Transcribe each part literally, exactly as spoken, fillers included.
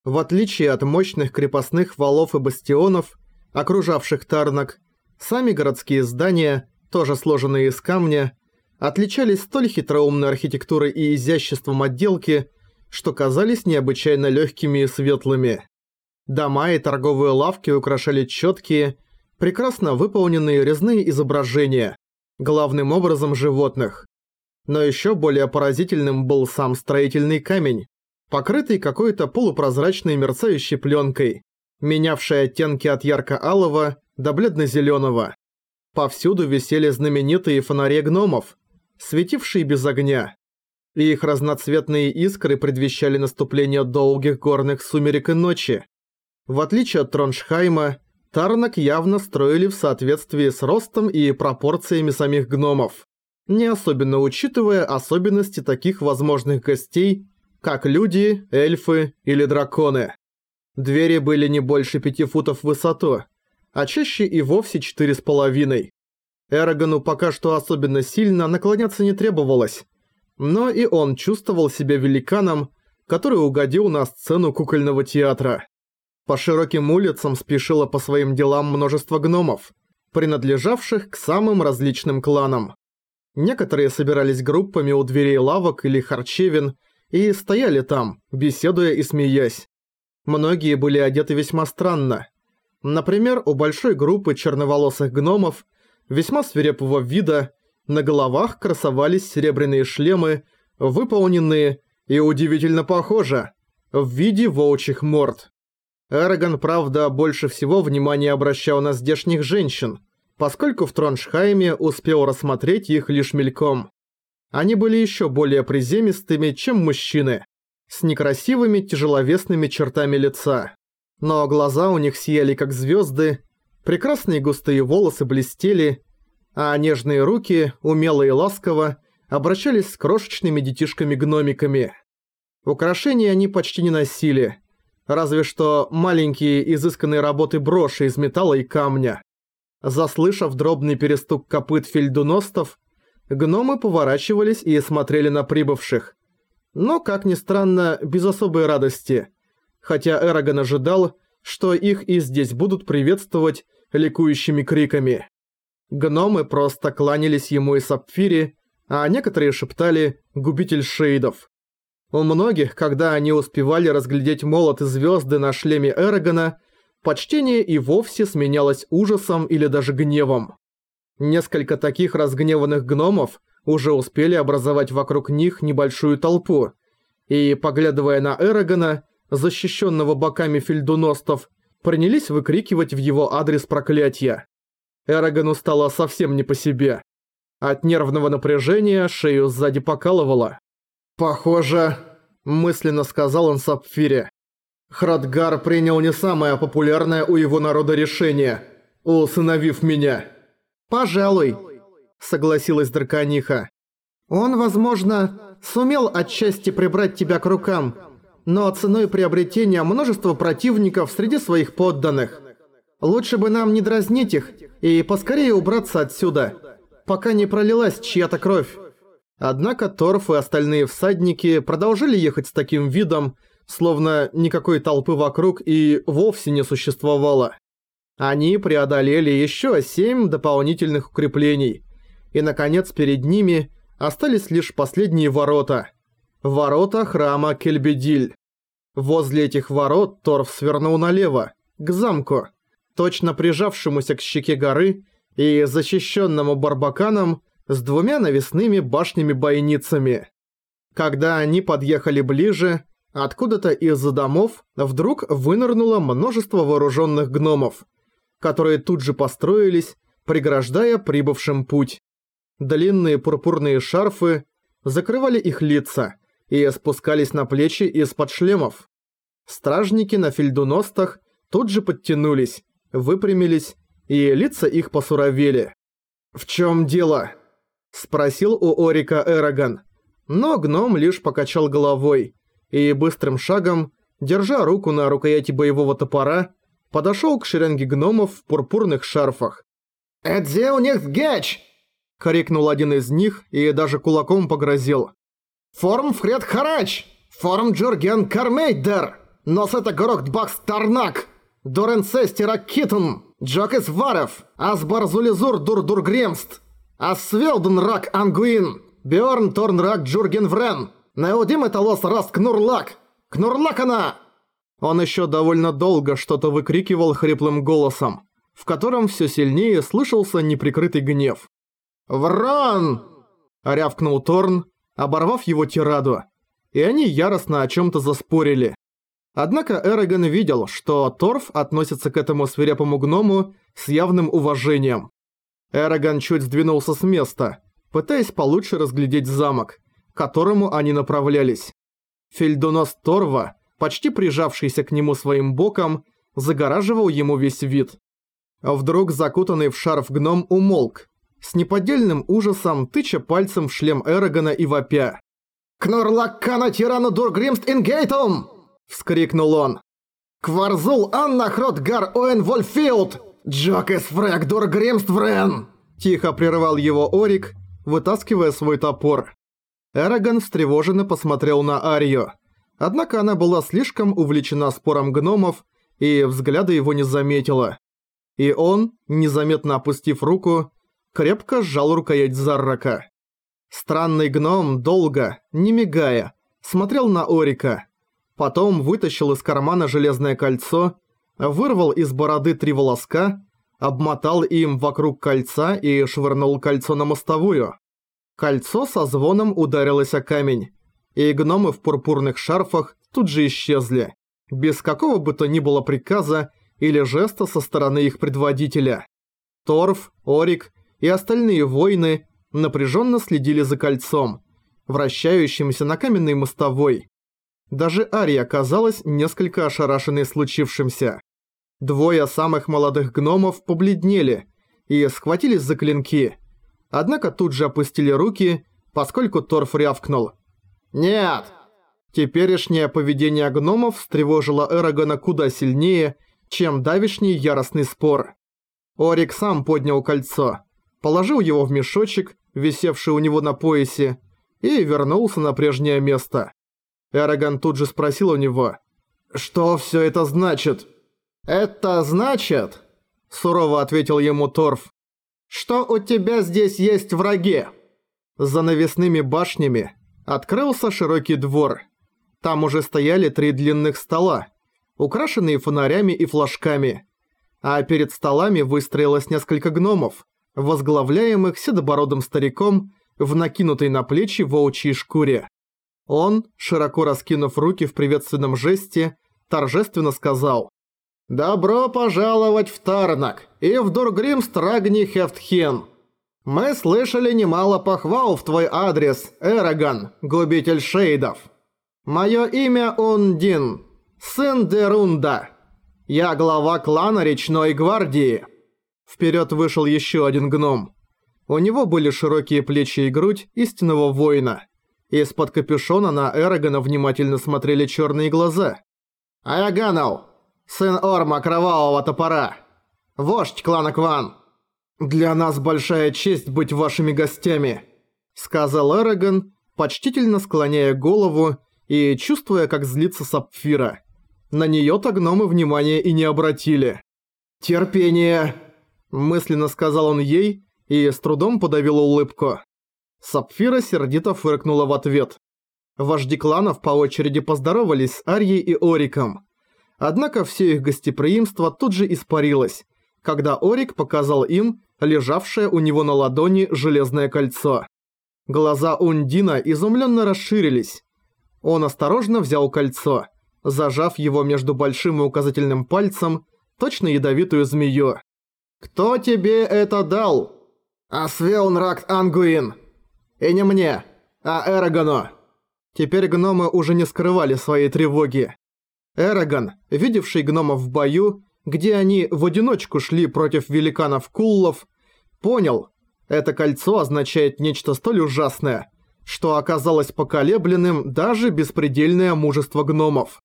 В отличие от мощных крепостных валов и бастионов, окружавших Тарнак, сами городские здания, тоже сложенные из камня, отличались столь хитроумной архитектурой и изяществом отделки, что казались необычайно легкими и светлыми. Дома и торговые лавки украшали четкие, прекрасно выполненные резные изображения, главным образом животных. Но еще более поразительным был сам строительный камень, покрытый какой-то полупрозрачной мерцающей пленкой, менявшей оттенки от ярко-алого до бледно-зеленого. Повсюду висели знаменитые фонари гномов, светившие без огня, и их разноцветные искры предвещали наступление долгих горных сумерек и ночи. В отличие от Троншхайма, Тарнак явно строили в соответствии с ростом и пропорциями самих гномов, не особенно учитывая особенности таких возможных гостей, как люди, эльфы или драконы. Двери были не больше пяти футов в высоту, а чаще и вовсе четыре с половиной. Эрагану пока что особенно сильно наклоняться не требовалось, но и он чувствовал себя великаном, который угодил на сцену кукольного театра. По широким улицам спешило по своим делам множество гномов, принадлежавших к самым различным кланам. Некоторые собирались группами у дверей лавок или харчевин и стояли там, беседуя и смеясь. Многие были одеты весьма странно. Например, у большой группы черноволосых гномов, весьма свирепого вида, на головах красовались серебряные шлемы, выполненные, и удивительно похоже, в виде волчьих морд. Эраган, правда, больше всего внимания обращал на здешних женщин, поскольку в Троншхайме успел рассмотреть их лишь мельком. Они были еще более приземистыми, чем мужчины, с некрасивыми тяжеловесными чертами лица. Но глаза у них сияли как звезды, прекрасные густые волосы блестели, а нежные руки, умело и ласково, обращались с крошечными детишками-гномиками. Украшения они почти не носили, разве что маленькие изысканные работы броши из металла и камня. Заслышав дробный перестук копыт фельдуностов, гномы поворачивались и смотрели на прибывших. Но, как ни странно, без особой радости, хотя Эраган ожидал, что их и здесь будут приветствовать ликующими криками. Гномы просто кланялись ему и Сапфире, а некоторые шептали «Губитель шейдов». У многих, когда они успевали разглядеть молот и звезды на шлеме Эрагана, почтение и вовсе сменялось ужасом или даже гневом. Несколько таких разгневанных гномов уже успели образовать вокруг них небольшую толпу, и, поглядывая на Эрагана, защищенного боками фельдуностов, принялись выкрикивать в его адрес проклятия. Эрагану стало совсем не по себе. От нервного напряжения шею сзади покалывало. «Похоже», – мысленно сказал он Сапфире, – «Храдгар принял не самое популярное у его народа решение, усыновив меня». «Пожалуй», – согласилась дракониха. «Он, возможно, сумел отчасти прибрать тебя к рукам, но ценой приобретения множества противников среди своих подданных. Лучше бы нам не дразнить их и поскорее убраться отсюда, пока не пролилась чья-то кровь». Однако Торф и остальные всадники продолжили ехать с таким видом, словно никакой толпы вокруг и вовсе не существовало. Они преодолели еще семь дополнительных укреплений, и, наконец, перед ними остались лишь последние ворота. Ворота храма Кельбедиль. Возле этих ворот Торф свернул налево, к замку, точно прижавшемуся к щеке горы и защищенному барбаканом с двумя навесными башнями-бойницами. Когда они подъехали ближе, откуда-то из-за домов вдруг вынырнуло множество вооруженных гномов, которые тут же построились, преграждая прибывшим путь. Длинные пурпурные шарфы закрывали их лица и спускались на плечи из-под шлемов. Стражники на фельдуностах тут же подтянулись, выпрямились, и лица их посуровели. «В чем дело?» – спросил у Орика Эраган, но гном лишь покачал головой и быстрым шагом, держа руку на рукояти боевого топора, подошел к шеренге гномов в пурпурных шарфах. «Эдзе у них геч!» – крикнул один из них и даже кулаком погрозил. «Форм Фред Харач! Форм Джорген Кармейдер! Носета Горохт Бакс Тарнак! Дуренцестера Китн! Джокес Варев! Асбар Зулизур Дур Дургремст! Асвелден Рак Ангуин! Бjörn Торн Рак Джурген Врен! Неодим Эталос Раст Кнурлак! Кнурлакана! Он еще довольно долго что-то выкрикивал хриплым голосом, в котором все сильнее слышался неприкрытый гнев. «Вран!» – рявкнул Торн, оборвав его тираду, и они яростно о чем-то заспорили. Однако Эрагон видел, что Торф относится к этому свирепому гному с явным уважением. Эрагон чуть сдвинулся с места, пытаясь получше разглядеть замок, к которому они направлялись. Фельдунос Торва, почти прижавшийся к нему своим боком, загораживал ему весь вид. Вдруг закутанный в шарф гном умолк, с неподдельным ужасом тыча пальцем в шлем Эрагона и вопя. «Кнорлаккана тирану Дургримст ингейтум!» – вскрикнул он. «Кварзул Анна Хротгар Оэн Вольфилд! Джокес Фрэк Дургримст Врен!» – тихо прервал его Орик, вытаскивая свой топор. Эрагон встревоженно посмотрел на Арию. Однако она была слишком увлечена спором гномов, и взгляда его не заметила. И он, незаметно опустив руку, крепко сжал рукоять Заррака. Странный гном долго, не мигая, смотрел на Орика. Потом вытащил из кармана железное кольцо, вырвал из бороды три волоска, обмотал им вокруг кольца и швырнул кольцо на мостовую. Кольцо со звоном ударилось о камень, и гномы в пурпурных шарфах тут же исчезли, без какого бы то ни было приказа или жеста со стороны их предводителя. Торф, Орик и остальные воины напряженно следили за кольцом, вращающимся на каменной мостовой. Даже Ария оказалась несколько ошарашенной случившимся. Двое самых молодых гномов побледнели и схватились за клинки, однако тут же опустили руки, поскольку Торф рявкнул. «Нет!» Теперешнее поведение гномов встревожило Эрагона куда сильнее, чем давешний яростный спор. Орик сам поднял кольцо, положил его в мешочек, висевший у него на поясе, и вернулся на прежнее место. Эрагон тут же спросил у него: «Что все это значит?» «Это значит», – сурово ответил ему Торф, – «что у тебя здесь есть враги». За навесными башнями открылся широкий двор. Там уже стояли три длинных стола, украшенные фонарями и флажками, а перед столами выстроилось несколько гномов, возглавляемых седобородым стариком в накинутой на плечи волчьей шкуре. Он, широко раскинув руки в приветственном жесте, торжественно сказал: «Добро пожаловать в Тарнак и в Дургримст Рагни Хефтхен. Мы слышали немало похвал в твой адрес, Эрагон, губитель шейдов. Мое имя Ундин, сын Дерунда. Я глава клана Речной Гвардии». Вперед вышел еще один гном. У него были широкие плечи и грудь истинного воина. Из-под капюшона на Эрагона внимательно смотрели черные глаза. «Аяганал, сын Орма Кровавого Топора, вождь клана Кван. Для нас большая честь быть вашими гостями», — сказал Эрагон, почтительно склоняя голову и чувствуя, как злится Сапфира. На неё-то гномы внимания и не обратили. «Терпение», — мысленно сказал он ей и с трудом подавил улыбку. Сапфира сердито фыркнула в ответ. Вожди кланов по очереди поздоровались с Арьей и Ориком. Однако все их гостеприимство тут же испарилось, когда Орик показал им лежавшее у него на ладони железное кольцо. Глаза Ундина изумленно расширились. Он осторожно взял кольцо, зажав его между большим и указательным пальцем, точно ядовитую змею. «Кто тебе это дал?» «Асвеунракт Ангуин. И не мне, а Эрагону». Теперь гномы уже не скрывали своей тревоги. Эрагон, видевший гномов в бою, где они в одиночку шли против великанов-куллов, понял, это кольцо означает нечто столь ужасное, что оказалось поколебленным даже беспредельное мужество гномов.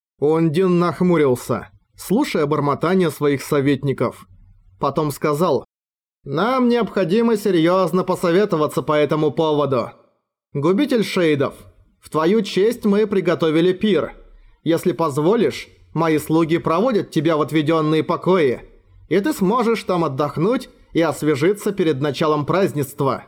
Ундин нахмурился, слушая бормотание своих советников. Потом сказал: «Нам необходимо серьезно посоветоваться по этому поводу. Губитель шейдов, в твою честь мы приготовили пир, Если позволишь, мои слуги проводят тебя в отведенные покои, и ты сможешь там отдохнуть и освежиться перед началом празднества».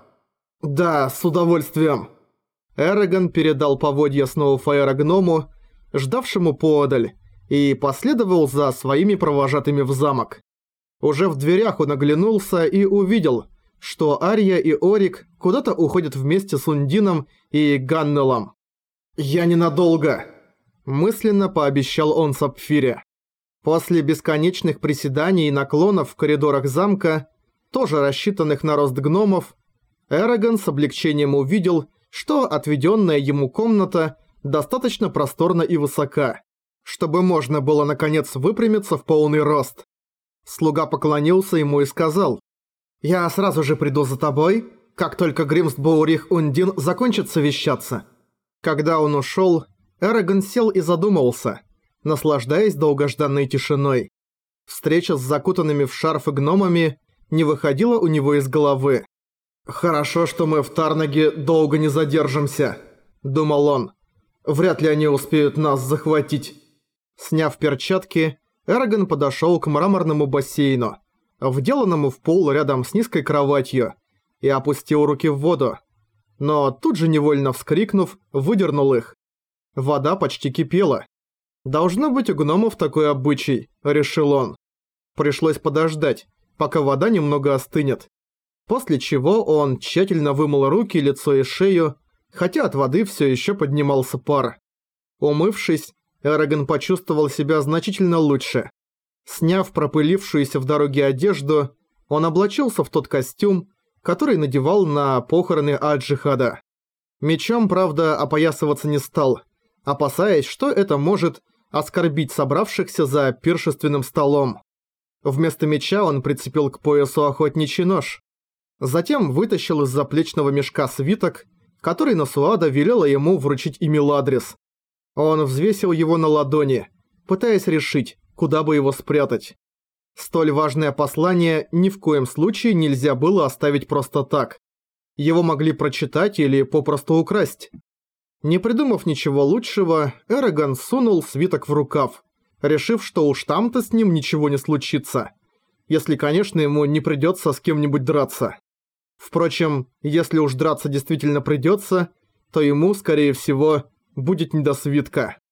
«Да, с удовольствием». Эрагон передал поводья Сноуфаера гному, ждавшему поодаль, и последовал за своими провожатыми в замок. Уже в дверях он оглянулся и увидел, что Ария и Орик куда-то уходят вместе с Ундином и Ганнелом. «Я ненадолго», – мысленно пообещал он Сапфире. После бесконечных приседаний и наклонов в коридорах замка, тоже рассчитанных на рост гномов, Эрагон с облегчением увидел, что отведенная ему комната достаточно просторна и высока, чтобы можно было наконец выпрямиться в полный рост. Слуга поклонился ему и сказал: «Я сразу же приду за тобой, как только Гримсбоурих Ундин закончит совещаться». Когда он ушел, Эрагон сел и задумался, наслаждаясь долгожданной тишиной. Встреча с закутанными в шарфы гномами не выходила у него из головы. «Хорошо, что мы в Тарнаге долго не задержимся», – думал он. «Вряд ли они успеют нас захватить». Сняв перчатки, Эрагон подошел к мраморному бассейну, вделанному в пол рядом с низкой кроватью, и опустил руки в воду. Но тут же, невольно вскрикнув, выдернул их. Вода почти кипела. «Должно быть у гномов такой обычай», – решил он. Пришлось подождать, пока вода немного остынет. После чего он тщательно вымыл руки, лицо и шею, хотя от воды все еще поднимался пар. Умывшись, Эрагон почувствовал себя значительно лучше. Сняв пропылившуюся в дороге одежду, он облачился в тот костюм, который надевал на похороны Аджихада. Мечом, правда, опоясываться не стал, опасаясь, что это может оскорбить собравшихся за пиршественным столом. Вместо меча он прицепил к поясу охотничий нож. Затем вытащил из заплечного мешка свиток, который Насуада велела ему вручить Имеладрис. Он взвесил его на ладони, пытаясь решить, куда бы его спрятать. Столь важное послание ни в коем случае нельзя было оставить просто так. Его могли прочитать или попросту украсть. Не придумав ничего лучшего, Эрагон сунул свиток в рукав, решив, что уж там-то с ним ничего не случится. Если, конечно, ему не придется с кем-нибудь драться. Впрочем, если уж драться действительно придется, то ему, скорее всего, будет не до свитка.